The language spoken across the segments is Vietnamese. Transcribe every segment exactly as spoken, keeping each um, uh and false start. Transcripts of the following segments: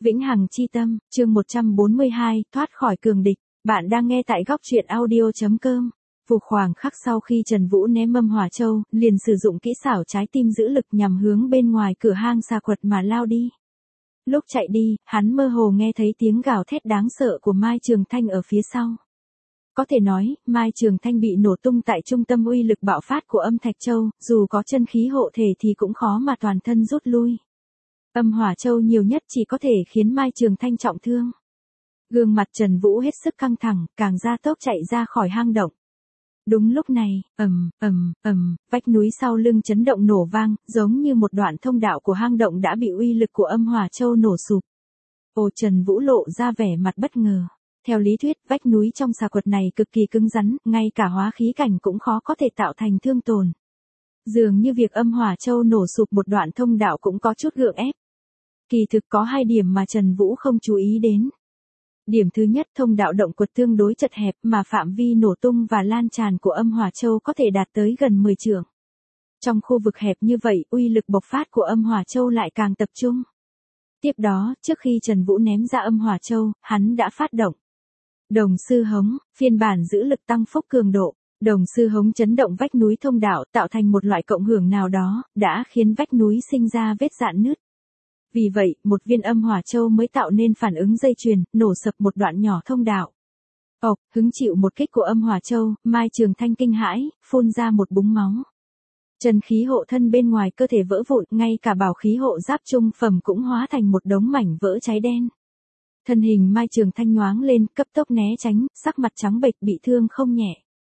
Vĩnh hằng chi tâm, chương một trăm bốn mươi hai, thoát khỏi cường địch. Bạn đang nghe tại góc truyện audio.com. Phục khoảng khắc sau khi Trần Vũ ném mâm hỏa châu, liền sử dụng kỹ xảo trái tim giữ lực nhằm hướng bên ngoài cửa hang xà quật mà lao đi. Lúc chạy đi, hắn mơ hồ nghe thấy tiếng gào thét đáng sợ của Mai Trường Thanh ở phía sau. Có thể nói, Mai Trường Thanh bị nổ tung tại trung tâm uy lực bạo phát của âm Thạch Châu, dù có chân khí hộ thể thì cũng khó mà toàn thân rút lui. Âm hỏa châu nhiều nhất chỉ có thể khiến Mai Trường Thanh trọng thương. Gương mặt Trần Vũ hết sức căng thẳng, càng gia tốc chạy ra khỏi hang động. Đúng lúc này, ầm, ầm, ầm, vách núi sau lưng chấn động nổ vang, giống như một đoạn thông đạo của hang động đã bị uy lực của âm hỏa châu nổ sụp. Ồ, Trần Vũ lộ ra vẻ mặt bất ngờ. Theo lý thuyết, vách núi trong xà quật này cực kỳ cứng rắn, ngay cả hóa khí cảnh cũng khó có thể tạo thành thương tổn. Dường như việc âm hỏa châu nổ sụp một đoạn thông đạo cũng có chút gượng ép. Kỳ thực có hai điểm mà Trần Vũ không chú ý đến. Điểm thứ nhất, thông đạo động quật tương đối chật hẹp mà phạm vi nổ tung và lan tràn của âm hỏa châu có thể đạt tới gần mười trượng. Trong khu vực hẹp như vậy, uy lực bộc phát của âm hỏa châu lại càng tập trung. Tiếp đó, trước khi Trần Vũ ném ra âm hỏa châu, hắn đã phát động Đồng sư hống, phiên bản giữ lực tăng phúc cường độ. Đồng sư hống chấn động vách núi thông đạo, tạo thành một loại cộng hưởng nào đó, đã khiến vách núi sinh ra vết rạn nứt. Vì vậy, một viên âm hỏa châu mới tạo nên phản ứng dây chuyền, nổ sập một đoạn nhỏ thông đạo. Ộc, hứng chịu một kích của âm hỏa châu, Mai Trường Thanh kinh hãi, phun ra một búng máu. Chân khí hộ thân bên ngoài cơ thể vỡ vụn, ngay cả bảo khí hộ giáp trung phẩm cũng hóa thành một đống mảnh vỡ cháy đen. Thân hình Mai Trường Thanh nhoáng lên, cấp tốc né tránh, sắc mặt trắng bệch, bị thương không nhẹ.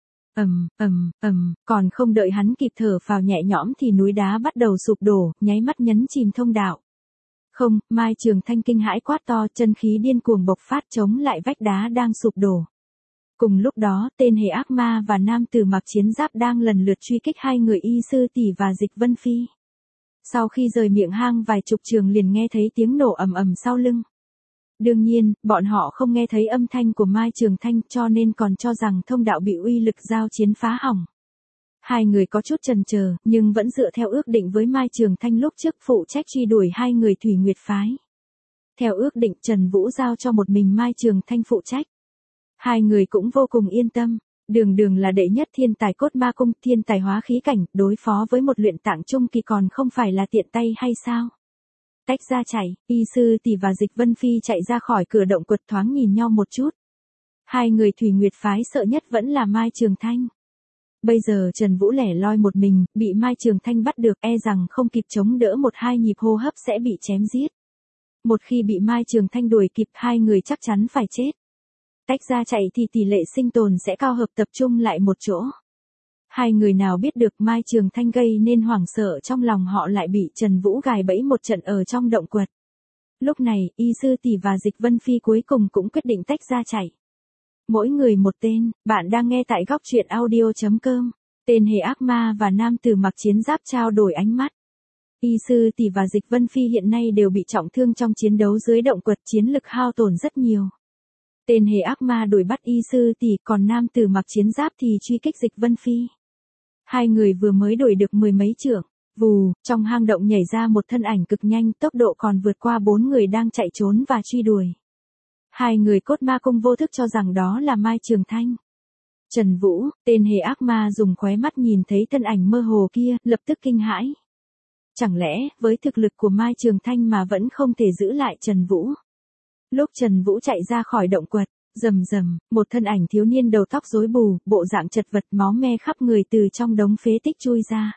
Ầm, ầm, ầm, còn không đợi hắn kịp thở phào nhẹ nhõm thì núi đá bắt đầu sụp đổ, nháy mắt nhấn chìm thông đạo. Không, Mai Trường Thanh kinh hãi quát to, chân khí điên cuồng bộc phát chống lại vách đá đang sụp đổ. Cùng lúc đó, tên hề ác ma và nam tử mặc chiến giáp đang lần lượt truy kích hai người Y Sư Tỷ và Dịch Vân Phi. Sau khi rời miệng hang vài chục trường liền nghe thấy tiếng nổ ầm ầm sau lưng. Đương nhiên, bọn họ không nghe thấy âm thanh của Mai Trường Thanh cho nên còn cho rằng thông đạo bị uy lực giao chiến phá hỏng. Hai người có chút chần chờ, nhưng vẫn dựa theo ước định với Mai Trường Thanh lúc trước phụ trách truy đuổi hai người Thủy Nguyệt Phái. Theo ước định Trần Vũ giao cho một mình Mai Trường Thanh phụ trách. Hai người cũng vô cùng yên tâm, đường đường là đệ nhất thiên tài cốt ma cung, thiên tài hóa khí cảnh, đối phó với một luyện tạng trung kỳ còn không phải là tiện tay hay sao? Tách ra chạy, Y Sư Tỷ và Dịch Vân Phi chạy ra khỏi cửa động quật thoáng nhìn nhau một chút. Hai người Thủy Nguyệt Phái sợ nhất vẫn là Mai Trường Thanh. Bây giờ Trần Vũ lẻ loi một mình, bị Mai Trường Thanh bắt được, e rằng không kịp chống đỡ một hai nhịp hô hấp sẽ bị chém giết. Một khi bị Mai Trường Thanh đuổi kịp, hai người chắc chắn phải chết. Tách ra chạy thì tỷ lệ sinh tồn sẽ cao, hợp tập trung lại một chỗ. Hai người nào biết được Mai Trường Thanh gây nên hoảng sợ trong lòng họ lại bị Trần Vũ gài bẫy một trận ở trong động quật. Lúc này, Y Sư Tỷ và Dịch Vân Phi cuối cùng cũng quyết định tách ra chạy. Mỗi người một tên, bạn đang nghe tại góc truyện audio.com. Tên hề ác ma và nam tử mặc chiến giáp trao đổi ánh mắt. Y Sư Tỷ và Dịch Vân Phi hiện nay đều bị trọng thương trong chiến đấu dưới động quật, chiến lực hao tổn rất nhiều. Tên hề ác ma đuổi bắt Y Sư Tỷ, còn nam tử mặc chiến giáp thì truy kích Dịch Vân Phi. Hai người vừa mới đuổi được mười mấy trượng, vù, trong hang động nhảy ra một thân ảnh cực nhanh, tốc độ còn vượt qua bốn người đang chạy trốn và truy đuổi. Hai người cốt ma cung vô thức cho rằng đó là Mai Trường Thanh. Trần Vũ, tên hề ác ma dùng khóe mắt nhìn thấy thân ảnh mơ hồ kia, lập tức kinh hãi. Chẳng lẽ, với thực lực của Mai Trường Thanh mà vẫn không thể giữ lại Trần Vũ? Lúc Trần Vũ chạy ra khỏi động quật, rầm rầm, một thân ảnh thiếu niên đầu tóc rối bù, bộ dạng chật vật, máu me khắp người từ trong đống phế tích chui ra.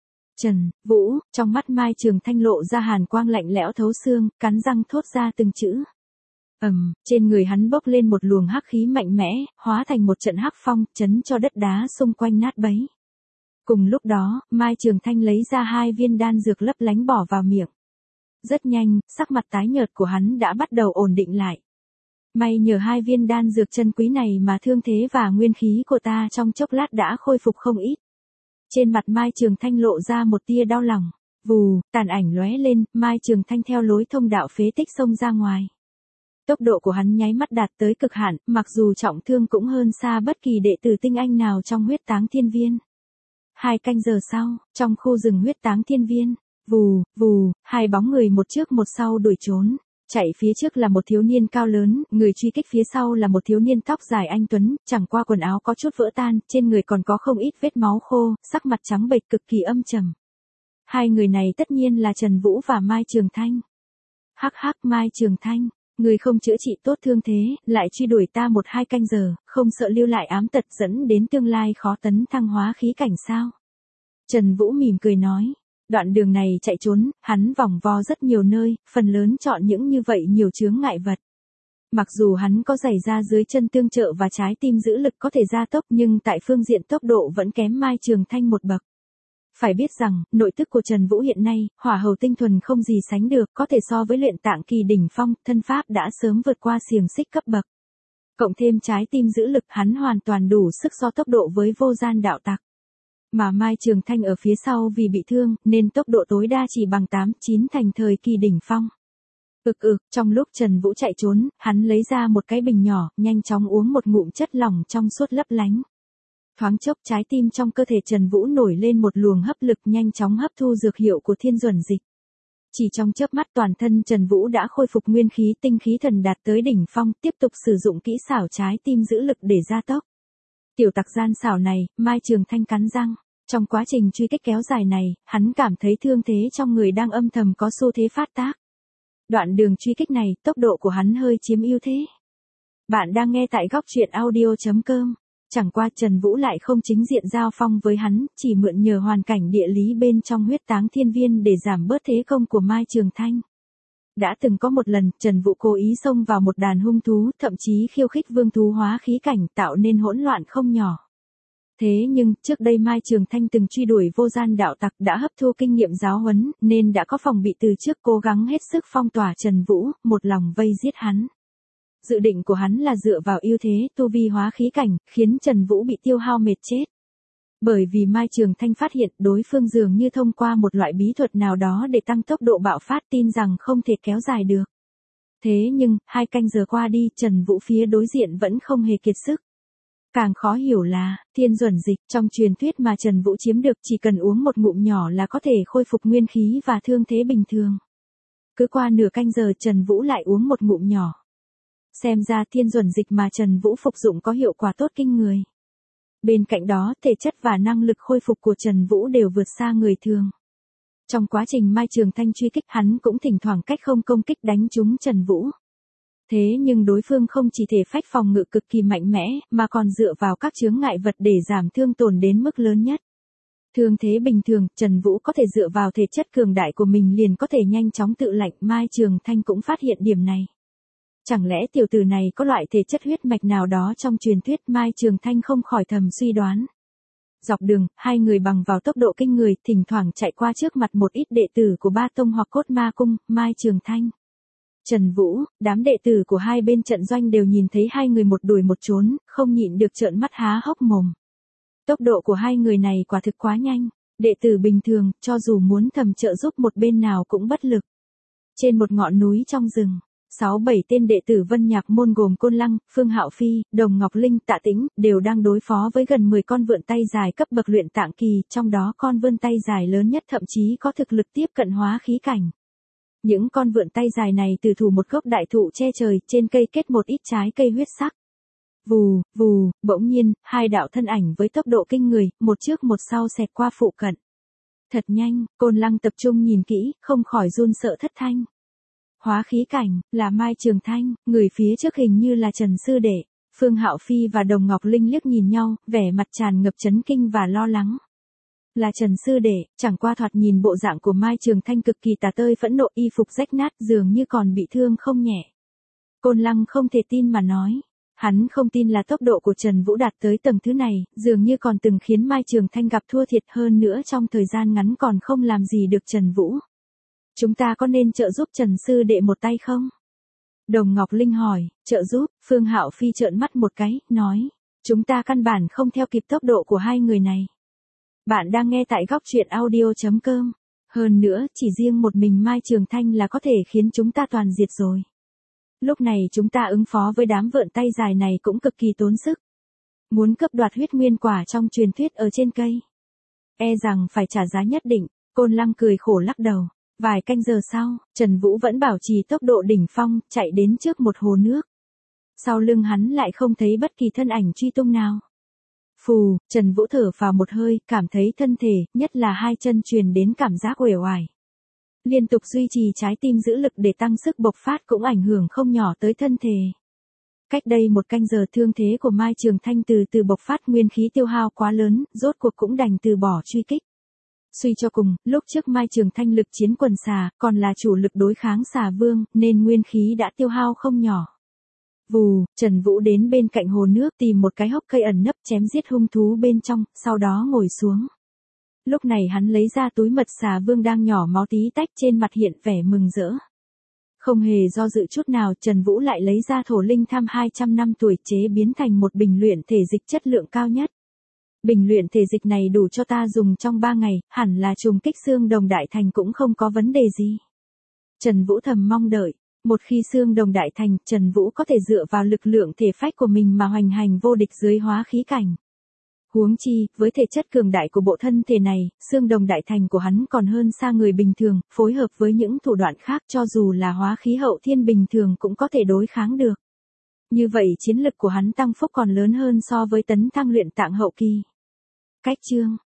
Trần Vũ, trong mắt Mai Trường Thanh lộ ra hàn quang lạnh lẽo thấu xương, cắn răng thốt ra từng chữ. Ầm, um, trên người hắn bốc lên một luồng hắc khí mạnh mẽ, hóa thành một trận hắc phong, chấn cho đất đá xung quanh nát bấy. Cùng lúc đó, Mai Trường Thanh lấy ra hai viên đan dược lấp lánh bỏ vào miệng. Rất nhanh, sắc mặt tái nhợt của hắn đã bắt đầu ổn định lại. May nhờ hai viên đan dược chân quý này mà thương thế và nguyên khí của ta trong chốc lát đã khôi phục không ít. Trên mặt Mai Trường Thanh lộ ra một tia đau lòng. Vù, tàn ảnh lóe lên, Mai Trường Thanh theo lối thông đạo phế tích xông ra ngoài. Tốc độ của hắn nháy mắt đạt tới cực hạn, mặc dù trọng thương cũng hơn xa bất kỳ đệ tử tinh anh nào trong huyết táng thiên viên. Hai canh giờ sau, trong khu rừng huyết táng thiên viên, vù, vù, hai bóng người một trước một sau đuổi trốn. Chạy phía trước là một thiếu niên cao lớn, người truy kích phía sau là một thiếu niên tóc dài anh tuấn, chẳng qua quần áo có chút vỡ tan, trên người còn có không ít vết máu khô, sắc mặt trắng bệch cực kỳ âm trầm. Hai người này tất nhiên là Trần Vũ và Mai Trường Thanh. Hắc hắc, Mai Trường Thanh, người không chữa trị tốt thương thế, lại truy đuổi ta một hai canh giờ, không sợ lưu lại ám tật dẫn đến tương lai khó tấn thăng hóa khí cảnh sao? Trần Vũ mỉm cười nói. Đoạn đường này chạy trốn, hắn vòng vo rất nhiều nơi, phần lớn chọn những như vậy nhiều chướng ngại vật. Mặc dù hắn có giày da dưới chân tương trợ và trái tim giữ lực có thể gia tốc nhưng tại phương diện tốc độ vẫn kém Mai Trường Thanh một bậc. Phải biết rằng, nội tức của Trần Vũ hiện nay, hỏa hầu tinh thuần không gì sánh được, có thể so với luyện tạng kỳ đỉnh phong, thân pháp đã sớm vượt qua xiềng xích cấp bậc. Cộng thêm trái tim giữ lực, hắn hoàn toàn đủ sức so tốc độ với vô gian đạo tặc. Mà Mai Trường Thanh ở phía sau vì bị thương, nên tốc độ tối đa chỉ bằng tám chín thành thời kỳ đỉnh phong. Ực ực, trong lúc Trần Vũ chạy trốn, hắn lấy ra một cái bình nhỏ, nhanh chóng uống một ngụm chất lỏng trong suốt lấp lánh. Thoáng chốc trái tim trong cơ thể Trần Vũ nổi lên một luồng hấp lực nhanh chóng hấp thu dược hiệu của thiên duẩn dịch. Chỉ trong chớp mắt toàn thân Trần Vũ đã khôi phục nguyên khí tinh khí thần đạt tới đỉnh phong, tiếp tục sử dụng kỹ xảo trái tim giữ lực để gia tốc. Tiểu tặc gian xảo này, Mai Trường Thanh cắn răng. Trong quá trình truy kích kéo dài này, hắn cảm thấy thương thế trong người đang âm thầm có xu thế phát tác. Đoạn đường truy kích này, tốc độ của hắn hơi chiếm ưu thế. Bạn đang nghe tại góc truyện audio chấm com. Chẳng qua Trần Vũ lại không chính diện giao phong với hắn, chỉ mượn nhờ hoàn cảnh địa lý bên trong huyết táng thiên viên để giảm bớt thế công của Mai Trường Thanh. Đã từng có một lần, Trần Vũ cố ý xông vào một đàn hung thú, thậm chí khiêu khích vương thú hóa khí cảnh tạo nên hỗn loạn không nhỏ. Thế nhưng, trước đây Mai Trường Thanh từng truy đuổi vô gian đạo tặc đã hấp thu kinh nghiệm giáo huấn, nên đã có phòng bị từ trước cố gắng hết sức phong tỏa Trần Vũ, một lòng vây giết hắn. Dự định của hắn là dựa vào ưu thế tu vi hóa khí cảnh, khiến Trần Vũ bị tiêu hao mệt chết. Bởi vì Mai Trường Thanh phát hiện đối phương dường như thông qua một loại bí thuật nào đó để tăng tốc độ bạo phát tin rằng không thể kéo dài được. Thế nhưng, hai canh giờ qua đi Trần Vũ phía đối diện vẫn không hề kiệt sức. Càng khó hiểu là, thiên duẩn dịch trong truyền thuyết mà Trần Vũ chiếm được chỉ cần uống một ngụm nhỏ là có thể khôi phục nguyên khí và thương thế bình thường. Cứ qua nửa canh giờ Trần Vũ lại uống một ngụm nhỏ. Xem ra thiên duẩn dịch mà Trần Vũ phục dụng có hiệu quả tốt kinh người. Bên cạnh đó, thể chất và năng lực khôi phục của Trần Vũ đều vượt xa người thường. Trong quá trình Mai Trường Thanh truy kích hắn cũng thỉnh thoảng cách không công kích đánh trúng Trần Vũ. Thế nhưng đối phương không chỉ thể phách phòng ngự cực kỳ mạnh mẽ, mà còn dựa vào các chướng ngại vật để giảm thương tổn đến mức lớn nhất. Thương thế bình thường, Trần Vũ có thể dựa vào thể chất cường đại của mình liền có thể nhanh chóng tự lạnh, Mai Trường Thanh cũng phát hiện điểm này. Chẳng lẽ tiểu tử này có loại thể chất huyết mạch nào đó trong truyền thuyết, Mai Trường Thanh không khỏi thầm suy đoán. Dọc đường, hai người bằng vào tốc độ kinh người, thỉnh thoảng chạy qua trước mặt một ít đệ tử của Ba Tông hoặc Cốt Ma Cung, Mai Trường Thanh. Trần Vũ, đám đệ tử của hai bên trận doanh đều nhìn thấy hai người một đuổi một trốn, không nhịn được trợn mắt há hốc mồm. Tốc độ của hai người này quả thực quá nhanh, đệ tử bình thường, cho dù muốn thầm trợ giúp một bên nào cũng bất lực. Trên một ngọn núi trong rừng, sáu bảy tên đệ tử Vân Nhạc môn gồm Côn Lăng, Phương Hạo Phi, Đồng Ngọc Linh, Tạ Tĩnh, đều đang đối phó với gần mười con vượn tay dài cấp bậc luyện tạng kỳ, trong đó con vươn tay dài lớn nhất thậm chí có thực lực tiếp cận hóa khí cảnh. Những con vượn tay dài này từ thủ một gốc đại thụ che trời, trên cây kết một ít trái cây huyết sắc. Vù, vù, bỗng nhiên, hai đạo thân ảnh với tốc độ kinh người, một trước một sau xẹt qua phụ cận. Thật nhanh, Côn Lăng tập trung nhìn kỹ, không khỏi run sợ thất thanh. Hóa khí cảnh, là Mai Trường Thanh, người phía trước hình như là Trần Sư Đệ. Phương Hạo Phi và Đồng Ngọc Linh liếc nhìn nhau, vẻ mặt tràn ngập chấn kinh và lo lắng. Là Trần Sư Đệ, chẳng qua thoạt nhìn bộ dạng của Mai Trường Thanh cực kỳ tà tơi phẫn nộ, y phục rách nát dường như còn bị thương không nhẹ. Côn Lăng không thể tin mà nói. Hắn không tin là tốc độ của Trần Vũ đạt tới tầng thứ này, dường như còn từng khiến Mai Trường Thanh gặp thua thiệt, hơn nữa trong thời gian ngắn còn không làm gì được Trần Vũ. Chúng ta có nên trợ giúp Trần Sư Đệ một tay không? Đồng Ngọc Linh hỏi. Trợ giúp? Phương Hạo Phi trợn mắt một cái, nói. Chúng ta căn bản không theo kịp tốc độ của hai người này. Bạn đang nghe tại góc truyện audio chấm com. Hơn nữa, chỉ riêng một mình Mai Trường Thanh là có thể khiến chúng ta toàn diệt rồi. Lúc này chúng ta ứng phó với đám vượn tay dài này cũng cực kỳ tốn sức. Muốn cướp đoạt huyết nguyên quả trong truyền thuyết ở trên cây, e rằng phải trả giá nhất định. Côn Lăng cười khổ lắc đầu. Vài canh giờ sau, Trần Vũ vẫn bảo trì tốc độ đỉnh phong, chạy đến trước một hồ nước. Sau lưng hắn lại không thấy bất kỳ thân ảnh truy tung nào. Phù, Trần Vũ thở vào một hơi, cảm thấy thân thể, nhất là hai chân truyền đến cảm giác uể oải. Liên tục duy trì trái tim giữ lực để tăng sức bộc phát cũng ảnh hưởng không nhỏ tới thân thể. Cách đây một canh giờ thương thế của Mai Trường Thanh từ từ bộc phát, nguyên khí tiêu hao quá lớn, rốt cuộc cũng đành từ bỏ truy kích. Suy cho cùng, lúc trước Mai Trường Thanh lực chiến quần xà, còn là chủ lực đối kháng xà vương, nên nguyên khí đã tiêu hao không nhỏ. Vù, Trần Vũ đến bên cạnh hồ nước tìm một cái hốc cây ẩn nấp chém giết hung thú bên trong, sau đó ngồi xuống. Lúc này hắn lấy ra túi mật xà vương đang nhỏ máu tí tách, trên mặt hiện vẻ mừng rỡ. Không hề do dự chút nào, Trần Vũ lại lấy ra thổ linh tham hai trăm năm tuổi chế biến thành một bình luyện thể dịch chất lượng cao nhất. Bình luyện thể dịch này đủ cho ta dùng trong ba ngày, hẳn là trùng kích xương đồng đại thành cũng không có vấn đề gì. Trần Vũ thầm mong đợi, một khi xương đồng đại thành, Trần Vũ có thể dựa vào lực lượng thể phách của mình mà hoành hành vô địch dưới hóa khí cảnh. Huống chi, với thể chất cường đại của bộ thân thể này, xương đồng đại thành của hắn còn hơn xa người bình thường, phối hợp với những thủ đoạn khác cho dù là hóa khí hậu thiên bình thường cũng có thể đối kháng được. Như vậy chiến lực của hắn tăng phúc còn lớn hơn so với tấn thăng luyện tạng hậu kỳ. Cách chương